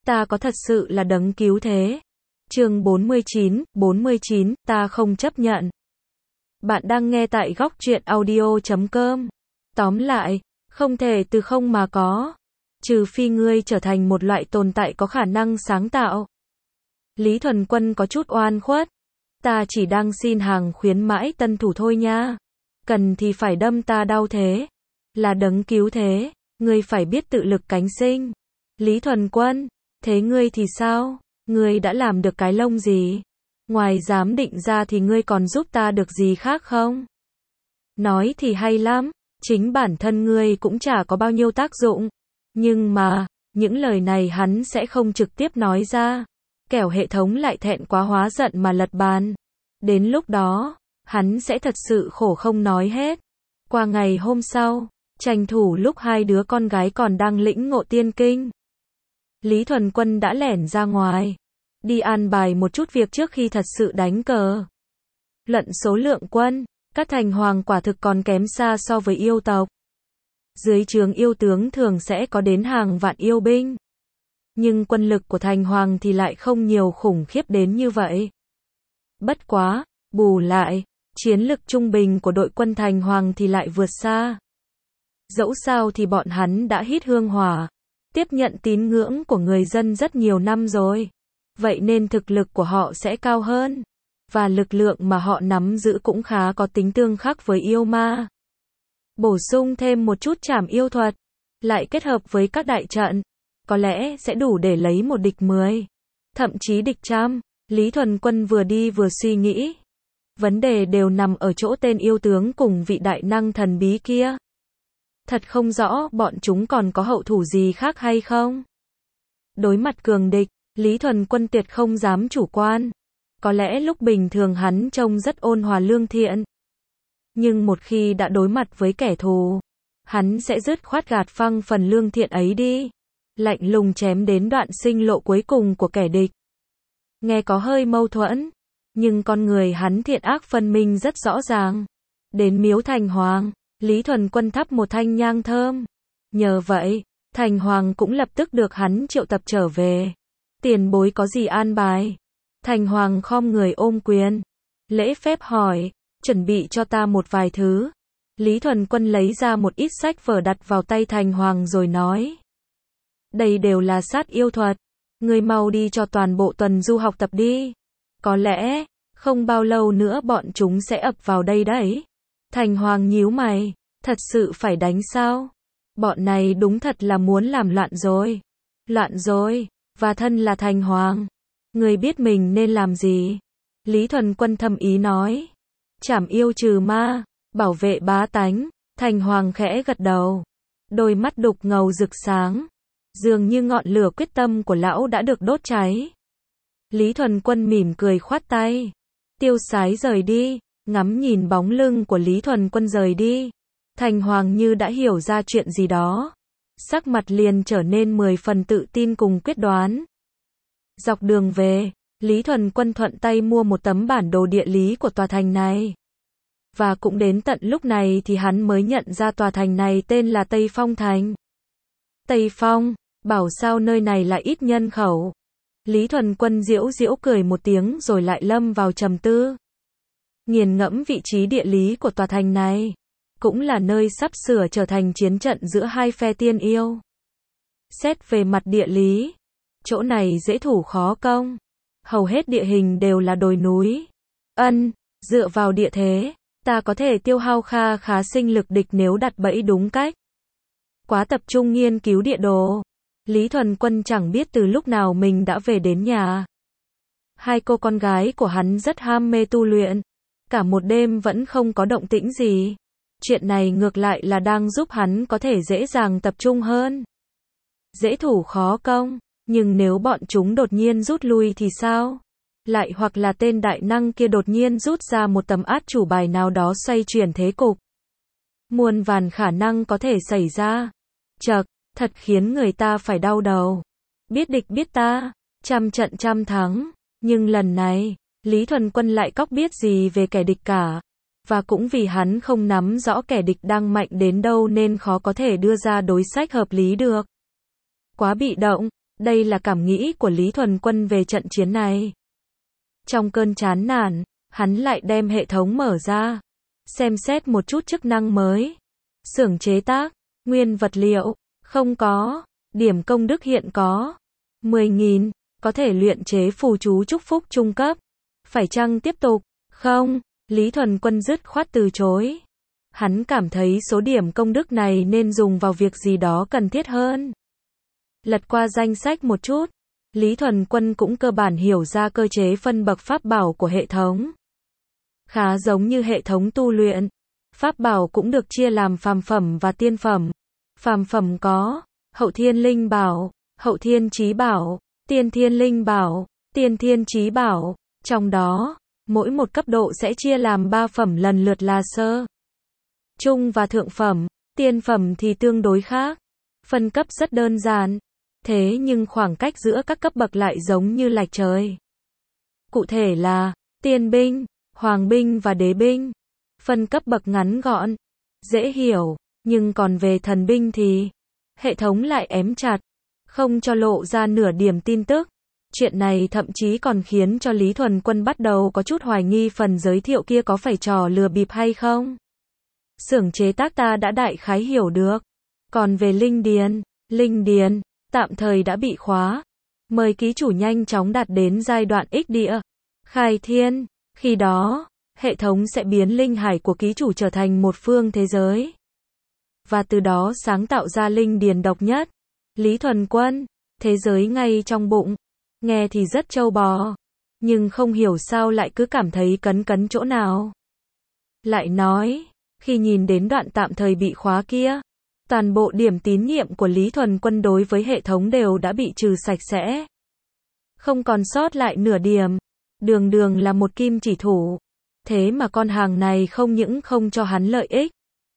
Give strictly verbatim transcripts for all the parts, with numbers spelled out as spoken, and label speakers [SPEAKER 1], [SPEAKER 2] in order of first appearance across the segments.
[SPEAKER 1] ta có thật sự là đấng cứu thế. Chương bốn mươi chín, bốn mươi chín, ta không chấp nhận. Bạn đang nghe tại góc truyện audio chấm com. Tóm lại, không thể từ không mà có. Trừ phi ngươi trở thành một loại tồn tại có khả năng sáng tạo. Lý Thuần Quân có chút oan khuất. Ta chỉ đang xin hàng khuyến mãi tân thủ thôi nha. Cần thì phải đâm ta đau thế. Là đấng cứu thế, ngươi phải biết tự lực cánh sinh. Lý Thuần Quân, thế ngươi thì sao? Ngươi đã làm được cái lông gì? Ngoài giám định ra thì ngươi còn giúp ta được gì khác không? Nói thì hay lắm, chính bản thân ngươi cũng chả có bao nhiêu tác dụng. Nhưng mà, những lời này hắn sẽ không trực tiếp nói ra. Kẻo hệ thống lại thẹn quá hóa giận mà lật bàn. Đến lúc đó, hắn sẽ thật sự khổ không nói hết. Qua ngày hôm sau, tranh thủ lúc hai đứa con gái còn đang lĩnh ngộ tiên kinh. Lý Thuần Quân đã lẻn ra ngoài, đi an bài một chút việc trước khi thật sự đánh cờ. Luận số lượng quân, các thành hoàng quả thực còn kém xa so với yêu tộc. Dưới trướng yêu tướng thường sẽ có đến hàng vạn yêu binh. Nhưng quân lực của thành hoàng thì lại không nhiều khủng khiếp đến như vậy. Bất quá, bù lại, chiến lực trung bình của đội quân thành hoàng thì lại vượt xa. Dẫu sao thì bọn hắn đã hít hương hỏa, tiếp nhận tín ngưỡng của người dân rất nhiều năm rồi. Vậy nên thực lực của họ sẽ cao hơn. Và lực lượng mà họ nắm giữ cũng khá có tính tương khắc với yêu ma. Bổ sung thêm một chút trảm yêu thuật, lại kết hợp với các đại trận, có lẽ sẽ đủ để lấy một địch mười, thậm chí địch trăm. Lý Thuần Quân vừa đi vừa suy nghĩ. Vấn đề đều nằm ở chỗ tên yêu tướng cùng vị đại năng thần bí kia. Thật không rõ bọn chúng còn có hậu thủ gì khác hay không. Đối mặt cường địch, Lý Thuần Quân tuyệt không dám chủ quan. Có lẽ lúc bình thường hắn trông rất ôn hòa lương thiện. Nhưng một khi đã đối mặt với kẻ thù, hắn sẽ dứt khoát gạt phăng phần lương thiện ấy đi. Lạnh lùng chém đến đoạn sinh lộ cuối cùng của kẻ địch. Nghe có hơi mâu thuẫn, nhưng con người hắn thiện ác phân minh rất rõ ràng. Đến miếu thành hoàng, Lý Thuần Quân thắp một thanh nhang thơm. Nhờ vậy, thành hoàng cũng lập tức được hắn triệu tập trở về. Tiền bối có gì an bài? Thành hoàng khom người ôm quyền, lễ phép hỏi, chuẩn bị cho ta một vài thứ. Lý Thuần Quân lấy ra một ít sách vở đặt vào tay thành hoàng rồi nói. Đây đều là sát yêu thuật. Ngươi mau đi cho toàn bộ tuần du học tập đi. Có lẽ, không bao lâu nữa bọn chúng sẽ ập vào đây đấy. Thành hoàng nhíu mày, thật sự phải đánh sao? Bọn này đúng thật là muốn làm loạn rồi. Loạn rồi, và thân là thành hoàng. Ngươi biết mình nên làm gì? Lý Thuần Quân thầm ý nói. Trảm yêu trừ ma, bảo vệ bá tánh. Thành hoàng khẽ gật đầu. Đôi mắt đục ngầu rực sáng. Dường như ngọn lửa quyết tâm của lão đã được đốt cháy. Lý Thuần Quân mỉm cười khoát tay. Tiêu sái rời đi, ngắm nhìn bóng lưng của Lý Thuần Quân rời đi. Thành hoàng như đã hiểu ra chuyện gì đó. Sắc mặt liền trở nên mười phần tự tin cùng quyết đoán. Dọc đường về, Lý Thuần Quân thuận tay mua một tấm bản đồ địa lý của tòa thành này. Và cũng đến tận lúc này thì hắn mới nhận ra tòa thành này tên là Tây Phong Thành. Tây Phong, bảo sao nơi này lại ít nhân khẩu. Lý Thuần Quân giễu giễu cười một tiếng rồi lại lâm vào trầm tư. Nghiền ngẫm vị trí địa lý của tòa thành này, cũng là nơi sắp sửa trở thành chiến trận giữa hai phe tiên yêu. Xét về mặt địa lý, chỗ này dễ thủ khó công. Hầu hết địa hình đều là đồi núi. Ân, dựa vào địa thế, ta có thể tiêu hao kha khá sinh lực địch nếu đặt bẫy đúng cách. Quá tập trung nghiên cứu địa đồ, Lý Thuần Quân chẳng biết từ lúc nào mình đã về đến nhà. Hai cô con gái của hắn rất ham mê tu luyện, cả một đêm vẫn không có động tĩnh gì. Chuyện này ngược lại là đang giúp hắn có thể dễ dàng tập trung hơn. Dễ thủ khó công, nhưng nếu bọn chúng đột nhiên rút lui thì sao? Lại hoặc là tên đại năng kia đột nhiên rút ra một tấm át chủ bài nào đó xoay chuyển thế cục. Muôn vàn khả năng có thể xảy ra. Chậc, thật khiến người ta phải đau đầu. Biết địch biết ta, trăm trận trăm thắng. Nhưng lần này, Lý Thuần Quân lại cóc biết gì về kẻ địch cả. Và cũng vì hắn không nắm rõ kẻ địch đang mạnh đến đâu nên khó có thể đưa ra đối sách hợp lý được. Quá bị động, Đây là cảm nghĩ của Lý Thuần Quân về trận chiến này. Trong cơn chán nản, hắn lại đem hệ thống mở ra, xem xét một chút chức năng mới. Xưởng chế tác, nguyên vật liệu, không có, điểm công đức hiện có, mười nghìn, có thể luyện chế phù chú chúc phúc trung cấp. Phải chăng tiếp tục? Không, Lý Thuần Quân dứt khoát từ chối. Hắn cảm thấy số điểm công đức này nên dùng vào việc gì đó cần thiết hơn. Lật qua danh sách một chút, Lý Thuần Quân cũng cơ bản hiểu ra cơ chế phân bậc pháp bảo của hệ thống. Khá giống như hệ thống tu luyện, pháp bảo cũng được chia làm phàm phẩm và tiên phẩm. Phàm phẩm có Hậu Thiên Linh Bảo, Hậu Thiên Chí Bảo, Tiên Thiên Linh Bảo, Tiên Thiên Chí Bảo. Trong đó, mỗi một cấp độ sẽ chia làm ba phẩm lần lượt là sơ, trung và thượng phẩm. Tiên phẩm thì tương đối khác, phân cấp rất đơn giản, thế nhưng khoảng cách giữa các cấp bậc lại giống như lệch trời. Cụ thể là tiên binh, hoàng binh và đế binh. Phân cấp bậc ngắn gọn, dễ hiểu, nhưng còn về thần binh thì hệ thống lại ém chặt, không cho lộ ra nửa điểm tin tức. Chuyện này thậm chí còn khiến cho Lý Thuần Quân bắt đầu có chút hoài nghi phần giới thiệu kia có phải trò lừa bịp hay không. Xưởng chế tác ta đã đại khái hiểu được. Còn về linh điền, linh điền tạm thời đã bị khóa. Mời ký chủ nhanh chóng đạt đến giai đoạn ích địa, khai thiên. Khi đó, hệ thống sẽ biến linh hải của ký chủ trở thành một phương thế giới. Và từ đó sáng tạo ra linh điền độc nhất. Lý Thuần Quân, thế giới ngay trong bụng. Nghe thì rất trâu bò, nhưng không hiểu sao lại cứ cảm thấy cấn cấn chỗ nào. Lại nói, khi nhìn đến đoạn tạm thời bị khóa kia, toàn bộ điểm tín nhiệm của Lý Thuần Quân đối với hệ thống đều đã bị trừ sạch sẽ. Không còn sót lại nửa điểm. Đường đường là một kim chỉ thủ. Thế mà con hàng này không những không cho hắn lợi ích,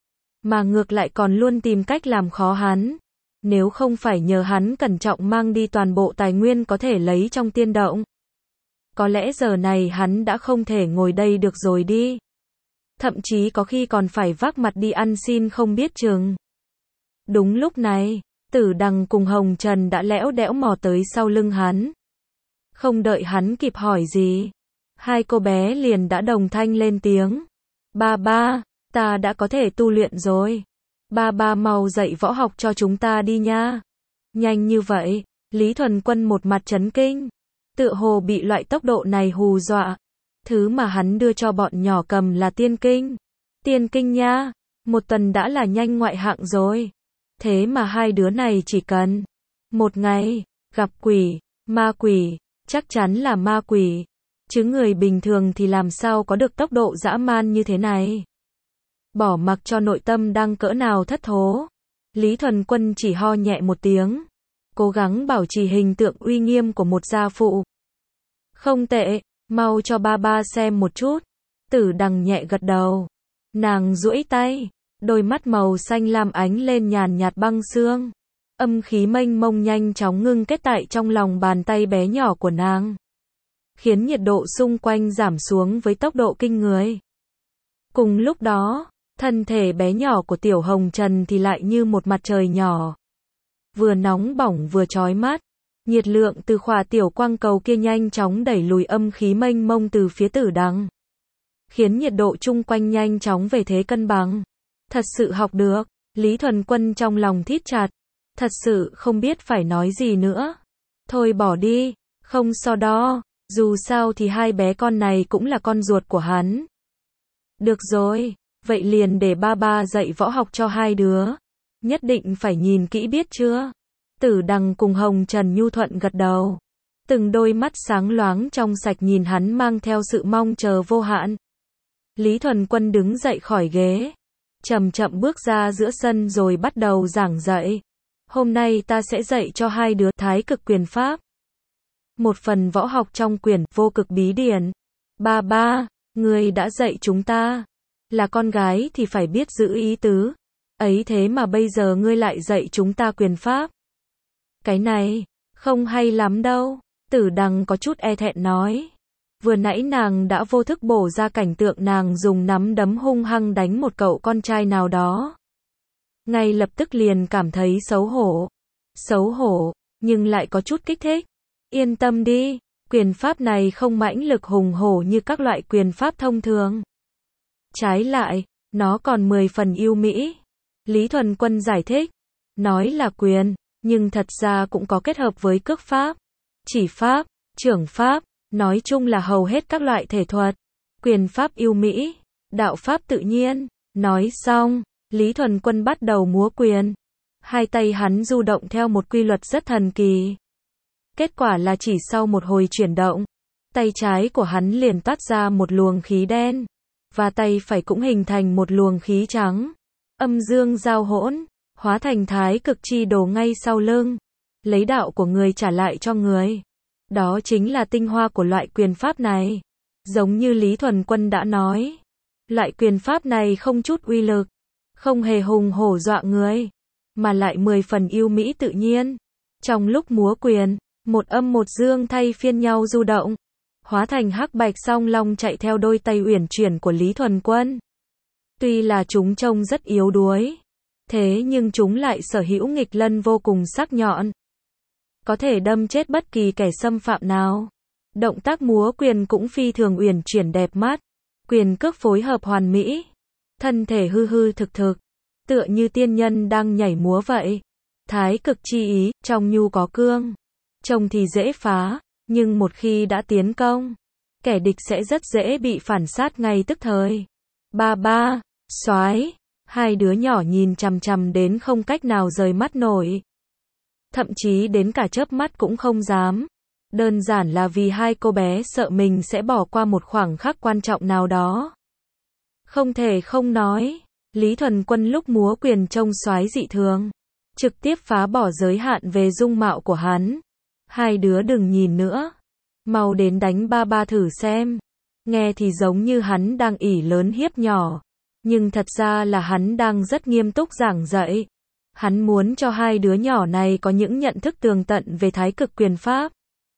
[SPEAKER 1] mà ngược lại còn luôn tìm cách làm khó hắn. Nếu không phải nhờ hắn cẩn trọng mang đi toàn bộ tài nguyên có thể lấy trong tiên động, có lẽ giờ này hắn đã không thể ngồi đây được rồi đi. Thậm chí có khi còn phải vác mặt đi ăn xin không biết chừng. Đúng lúc này, Tử Đằng cùng Hồng Trần đã lẽo đẽo mò tới sau lưng hắn. Không đợi hắn kịp hỏi gì, hai cô bé liền đã đồng thanh lên tiếng. Ba ba, ta đã có thể tu luyện rồi. Ba ba mau dạy võ học cho chúng ta đi nha. Nhanh như vậy, Lý Thuần Quân một mặt chấn kinh. Tựa hồ bị loại tốc độ này hù dọa. Thứ mà hắn đưa cho bọn nhỏ cầm là tiên kinh. Tiên kinh nha, một tuần đã là nhanh ngoại hạng rồi. Thế mà hai đứa này chỉ cần một ngày, gặp quỷ, ma quỷ, chắc chắn là ma quỷ. Chứ người bình thường thì làm sao có được tốc độ dã man như thế này. Bỏ mặc cho nội tâm đang cỡ nào thất thố, Lý Thuần Quân chỉ ho nhẹ một tiếng, cố gắng bảo trì hình tượng uy nghiêm của một gia phụ. Không tệ, mau cho ba ba xem một chút. Tử Đằng nhẹ gật đầu. Nàng duỗi tay, đôi mắt màu xanh lam ánh lên nhàn nhạt băng sương. Âm khí mênh mông nhanh chóng ngưng kết tại trong lòng bàn tay bé nhỏ của nàng, khiến nhiệt độ xung quanh giảm xuống với tốc độ kinh người. Cùng lúc đó, thân thể bé nhỏ của Tiểu Hồng Trần thì lại như một mặt trời nhỏ. Vừa nóng bỏng vừa chói mắt. Nhiệt lượng từ khỏa tiểu quang cầu kia nhanh chóng đẩy lùi âm khí mênh mông từ phía Tử Đằng, khiến nhiệt độ chung quanh nhanh chóng về thế cân bằng. Thật sự học được. Lý Thuần Quân trong lòng thít chặt. Thật sự không biết phải nói gì nữa. Thôi bỏ đi, không so đo. Dù sao thì hai bé con này cũng là con ruột của hắn. Được rồi, vậy liền để ba ba dạy võ học cho hai đứa. Nhất định phải nhìn kỹ biết chưa? Tử Đằng cùng Hồng Trần nhu thuận gật đầu. Từng đôi mắt sáng loáng trong sạch nhìn hắn mang theo sự mong chờ vô hạn. Lý Thuần Quân đứng dậy khỏi ghế, chậm chậm bước ra giữa sân rồi bắt đầu giảng dạy. Hôm nay ta sẽ dạy cho hai đứa Thái Cực Quyền Pháp. Một phần võ học trong quyển Vô Cực Bí Điển. Ba ba, ngươi đã dạy chúng ta. Là con gái thì phải biết giữ ý tứ. Ấy thế mà bây giờ ngươi lại dạy chúng ta quyền pháp. Cái này, không hay lắm đâu. Tử Đằng có chút e thẹn nói. Vừa nãy nàng đã vô thức bổ ra cảnh tượng nàng dùng nắm đấm hung hăng đánh một cậu con trai nào đó. Ngay lập tức liền cảm thấy xấu hổ. Xấu hổ, nhưng lại có chút kích thích. Yên tâm đi, quyền pháp này không mãnh lực hùng hổ như các loại quyền pháp thông thường. Trái lại, nó còn mười phần yêu mỹ. Lý Thuần Quân giải thích, nói là quyền, nhưng thật ra cũng có kết hợp với cước pháp, chỉ pháp, chưởng pháp, nói chung là hầu hết các loại thể thuật. Quyền pháp yêu mỹ, đạo pháp tự nhiên. Nói xong, Lý Thuần Quân bắt đầu múa quyền. Hai tay hắn du động theo một quy luật rất thần kỳ. Kết quả là chỉ sau một hồi chuyển động, tay trái của hắn liền toát ra một luồng khí đen, và tay phải cũng hình thành một luồng khí trắng. Âm dương giao hỗn, hóa thành thái cực chi đồ ngay sau lưng, lấy đạo của người trả lại cho người. Đó chính là tinh hoa của loại quyền pháp này. Giống như Lý Thuần Quân đã nói, loại quyền pháp này không chút uy lực, không hề hùng hổ dọa người, mà lại mười phần yêu mỹ tự nhiên. Trong lúc múa quyền, một âm một dương thay phiên nhau du động, hóa thành hắc bạch song long chạy theo đôi tay uyển chuyển của Lý Thuần Quân. Tuy là chúng trông rất yếu đuối, thế nhưng chúng lại sở hữu nghịch lân vô cùng sắc nhọn, có thể đâm chết bất kỳ kẻ xâm phạm nào. Động tác múa quyền cũng phi thường uyển chuyển đẹp mắt, quyền cước phối hợp hoàn mỹ, thân thể hư hư thực thực, tựa như tiên nhân đang nhảy múa vậy. Thái cực chi ý, trong nhu có cương, trông thì dễ phá, nhưng một khi đã tiến công, kẻ địch sẽ rất dễ bị phản sát ngay tức thời. Ba ba, soái, hai đứa nhỏ nhìn chằm chằm đến không cách nào rời mắt nổi. Thậm chí đến cả chớp mắt cũng không dám. Đơn giản là vì hai cô bé sợ mình sẽ bỏ qua một khoảng khắc quan trọng nào đó. Không thể không nói, Lý Thuần Quân lúc múa quyền trông soái dị thường, trực tiếp phá bỏ giới hạn về dung mạo của hắn. Hai đứa đừng nhìn nữa, mau đến đánh ba ba thử xem. Nghe thì giống như hắn đang ỷ lớn hiếp nhỏ, nhưng thật ra là hắn đang rất nghiêm túc giảng dạy. Hắn muốn cho hai đứa nhỏ này có những nhận thức tường tận về thái cực quyền pháp.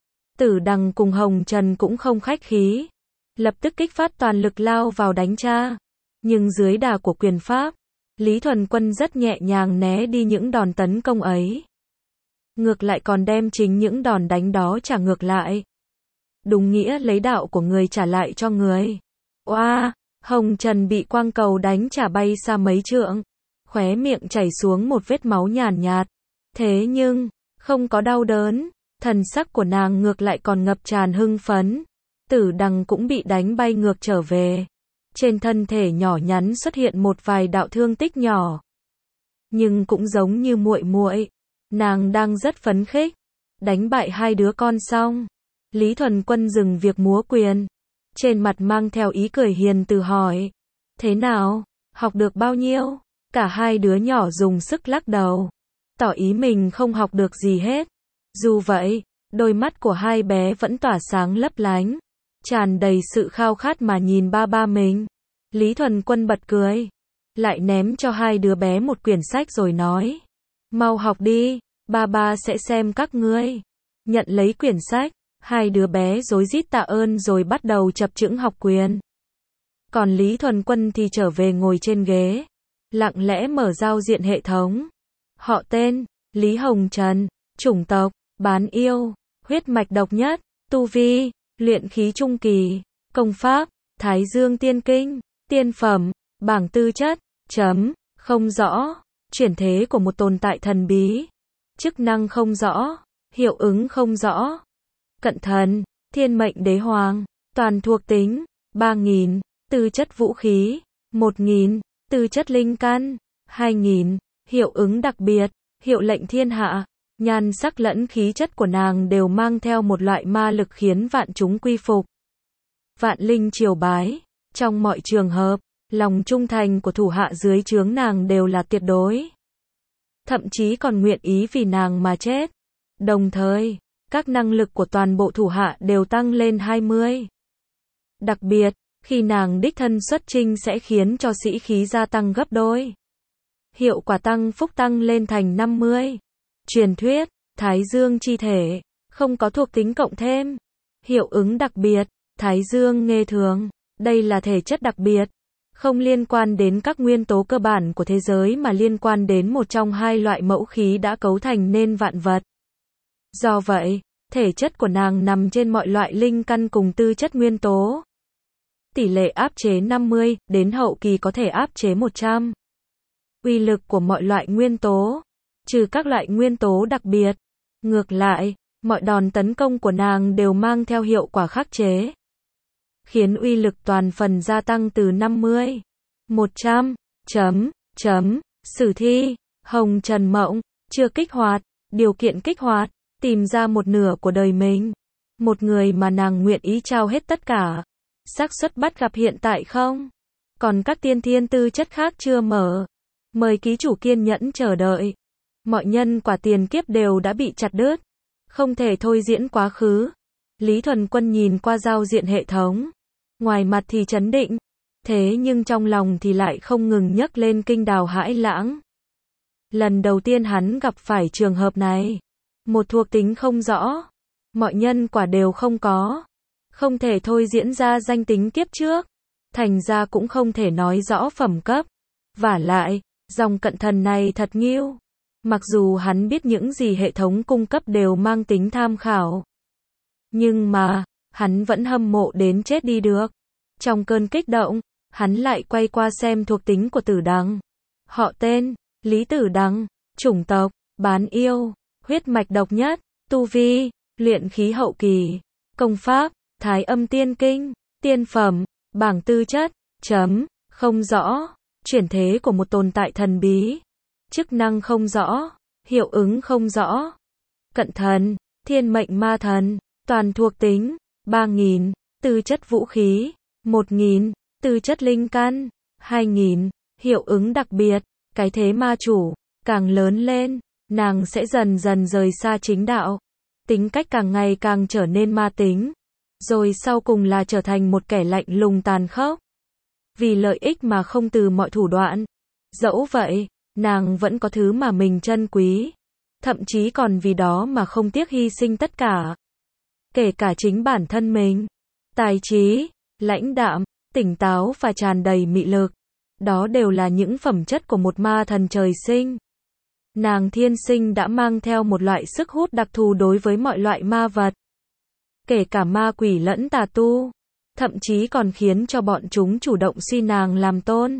[SPEAKER 1] Tử Đằng cùng Hồng Trần cũng không khách khí, lập tức kích phát toàn lực lao vào đánh cha. Nhưng dưới đà của quyền pháp, Lý Thuần Quân rất nhẹ nhàng né đi những đòn tấn công ấy. Ngược lại còn đem chính những đòn đánh đó trả ngược lại. Đúng nghĩa lấy đạo của người trả lại cho người. Oa, Hồng Trần bị quang cầu đánh trả bay xa mấy trượng, khóe miệng chảy xuống một vết máu nhàn nhạt. Thế nhưng, không có đau đớn, thần sắc của nàng ngược lại còn ngập tràn hưng phấn. Tử Đằng cũng bị đánh bay ngược trở về. Trên thân thể nhỏ nhắn xuất hiện một vài đạo thương tích nhỏ. Nhưng cũng giống như muội muội, nàng đang rất phấn khích. Đánh bại hai đứa con xong, Lý Thuần Quân dừng việc múa quyền, trên mặt mang theo ý cười hiền từ hỏi, thế nào, học được bao nhiêu? Cả hai đứa nhỏ dùng sức lắc đầu, tỏ ý mình không học được gì hết. Dù vậy, đôi mắt của hai bé vẫn tỏa sáng lấp lánh, tràn đầy sự khao khát mà nhìn ba ba mình. Lý Thuần Quân bật cười, lại ném cho hai đứa bé một quyển sách rồi nói, mau học đi, ba ba sẽ xem các ngươi. Nhận lấy quyển sách, hai đứa bé rối rít tạ ơn rồi bắt đầu chập chững học quyền. Còn Lý Thuần Quân thì trở về ngồi trên ghế, lặng lẽ mở giao diện hệ thống. Họ tên, Lý Hồng Trần, chủng tộc, bán yêu, huyết mạch độc nhất, tu vi, luyện khí trung kỳ, công pháp, Thái Dương Tiên Kinh, tiên phẩm, bảng tư chất, chấm, không rõ, chuyển thế của một tồn tại thần bí, chức năng không rõ, hiệu ứng không rõ, cận thần, thiên mệnh đế hoàng, toàn thuộc tính, ba nghìn, tư chất vũ khí, một nghìn, tư chất linh căn, hai nghìn, hiệu ứng đặc biệt, hiệu lệnh thiên hạ. Nhan sắc lẫn khí chất của nàng đều mang theo một loại ma lực khiến vạn chúng quy phục. Vạn linh triều bái, trong mọi trường hợp, lòng trung thành của thủ hạ dưới trướng nàng đều là tuyệt đối. Thậm chí còn nguyện ý vì nàng mà chết. Đồng thời, các năng lực của toàn bộ thủ hạ đều tăng lên hai mươi. Đặc biệt, khi nàng đích thân xuất chinh sẽ khiến cho sĩ khí gia tăng gấp đôi. Hiệu quả tăng phúc tăng lên thành năm mươi. Truyền thuyết, Thái Dương chi thể, không có thuộc tính cộng thêm. Hiệu ứng đặc biệt, Thái Dương nghê thường, đây là thể chất đặc biệt, không liên quan đến các nguyên tố cơ bản của thế giới mà liên quan đến một trong hai loại mẫu khí đã cấu thành nên vạn vật. Do vậy, thể chất của nàng nằm trên mọi loại linh căn cùng tư chất nguyên tố. Tỷ lệ áp chế năm mươi, đến hậu kỳ có thể áp chế một trăm. Uy lực của mọi loại nguyên tố, trừ các loại nguyên tố đặc biệt. Ngược lại, mọi đòn tấn công của nàng đều mang theo hiệu quả khắc chế, khiến uy lực toàn phần gia tăng từ năm mươi, một trăm. Chấm, chấm, sử thi, hồng trần mộng, chưa kích hoạt, điều kiện kích hoạt, tìm ra một nửa của đời mình. Một người mà nàng nguyện ý trao hết tất cả. Xác suất bắt gặp hiện tại không? Còn các tiên thiên tư chất khác chưa mở. Mời ký chủ kiên nhẫn chờ đợi. Mọi nhân quả tiền kiếp đều đã bị chặt đứt. Không thể thôi diễn quá khứ. Lý Thuần Quân nhìn qua giao diện hệ thống. Ngoài mặt thì trấn định. Thế nhưng trong lòng thì lại không ngừng nhấc lên kinh đào hãi lãng. Lần đầu tiên hắn gặp phải trường hợp này. Một thuộc tính không rõ. Mọi nhân quả đều không có. Không thể thôi diễn ra danh tính kiếp trước. Thành ra cũng không thể nói rõ phẩm cấp. Vả lại, dòng cận thần này thật nghiêu. Mặc dù hắn biết những gì hệ thống cung cấp đều mang tính tham khảo. Nhưng mà, hắn vẫn hâm mộ đến chết đi được. Trong cơn kích động, hắn lại quay qua xem thuộc tính của Tử Đằng. Họ tên, Lý Tử Đằng, chủng tộc, bán yêu, huyết mạch độc nhất, tu vi, luyện khí hậu kỳ, công pháp, Thái Âm Tiên Kinh, tiên phẩm, bảng tư chất, chấm, không rõ, chuyển thế của một tồn tại thần bí, chức năng không rõ, hiệu ứng không rõ, cận thần, thiên mệnh ma thần, toàn thuộc tính, ba nghìn, tư chất vũ khí, một nghìn, tư chất linh căn, hai nghìn, hiệu ứng đặc biệt, cái thế ma chủ, càng lớn lên, nàng sẽ dần dần rời xa chính đạo, tính cách càng ngày càng trở nên ma tính, rồi sau cùng là trở thành một kẻ lạnh lùng tàn khốc. Vì lợi ích mà không từ mọi thủ đoạn. Dẫu vậy, nàng vẫn có thứ mà mình trân quý, thậm chí còn vì đó mà không tiếc hy sinh tất cả. Kể cả chính bản thân mình. Tài trí, lãnh đạm, tỉnh táo và tràn đầy mị lực. Đó đều là những phẩm chất của một ma thần trời sinh. Nàng thiên sinh đã mang theo một loại sức hút đặc thù đối với mọi loại ma vật. Kể cả ma quỷ lẫn tà tu. Thậm chí còn khiến cho bọn chúng chủ động suy nàng làm tôn.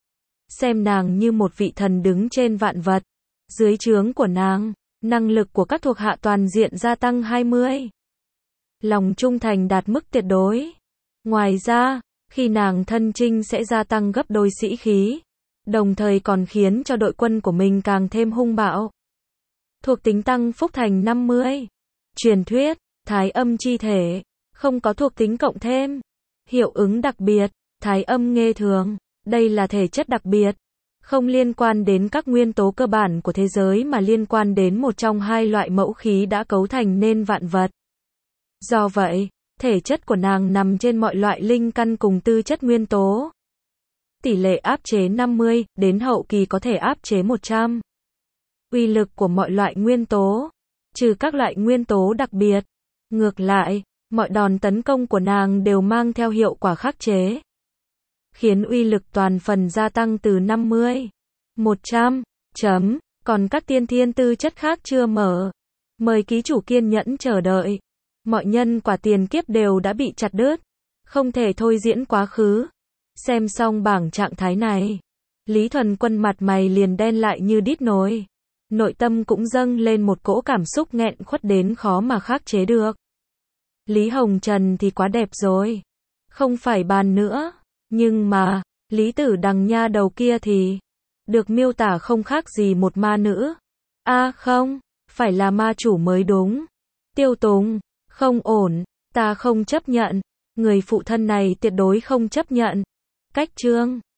[SPEAKER 1] Xem nàng như một vị thần đứng trên vạn vật. Dưới trướng của nàng, năng lực của các thuộc hạ toàn diện gia tăng hai mươi. Lòng trung thành đạt mức tuyệt đối. Ngoài ra, khi nàng thân chinh sẽ gia tăng gấp đôi sĩ khí. Đồng thời còn khiến cho đội quân của mình càng thêm hung bạo. Thuộc tính tăng phúc thành năm mươi. Truyền thuyết, Thái Âm chi thể. Không có thuộc tính cộng thêm. Hiệu ứng đặc biệt, Thái Âm nghê thường. Đây là thể chất đặc biệt. Không liên quan đến các nguyên tố cơ bản của thế giới mà liên quan đến một trong hai loại mẫu khí đã cấu thành nên vạn vật. Do vậy, thể chất của nàng nằm trên mọi loại linh căn cùng tư chất nguyên tố. Tỷ lệ áp chế năm mươi, đến hậu kỳ có thể áp chế một trăm. Uy lực của mọi loại nguyên tố, trừ các loại nguyên tố đặc biệt. Ngược lại, mọi đòn tấn công của nàng đều mang theo hiệu quả khắc chế, khiến uy lực toàn phần gia tăng từ năm mươi, một trăm. Chấm, còn các tiên thiên tư chất khác chưa mở. Mời ký chủ kiên nhẫn chờ đợi. Mọi nhân quả tiền kiếp đều đã bị chặt đứt. Không thể thôi diễn quá khứ. Xem xong bảng trạng thái này, Lý Thuần Quân mặt mày liền đen lại như đít nồi. Nội tâm cũng dâng lên một cỗ cảm xúc nghẹn khuất đến khó mà khắc chế được. Lý Hồng Trần thì quá đẹp rồi. Không phải bàn nữa. Nhưng mà, Lý Tử Đằng nha đầu kia thì được miêu tả không khác gì một ma nữ. A à, không, phải là ma chủ mới đúng. Tiêu Tùng, không ổn, ta không chấp nhận. Người phụ thân này tuyệt đối không chấp nhận. Cách chương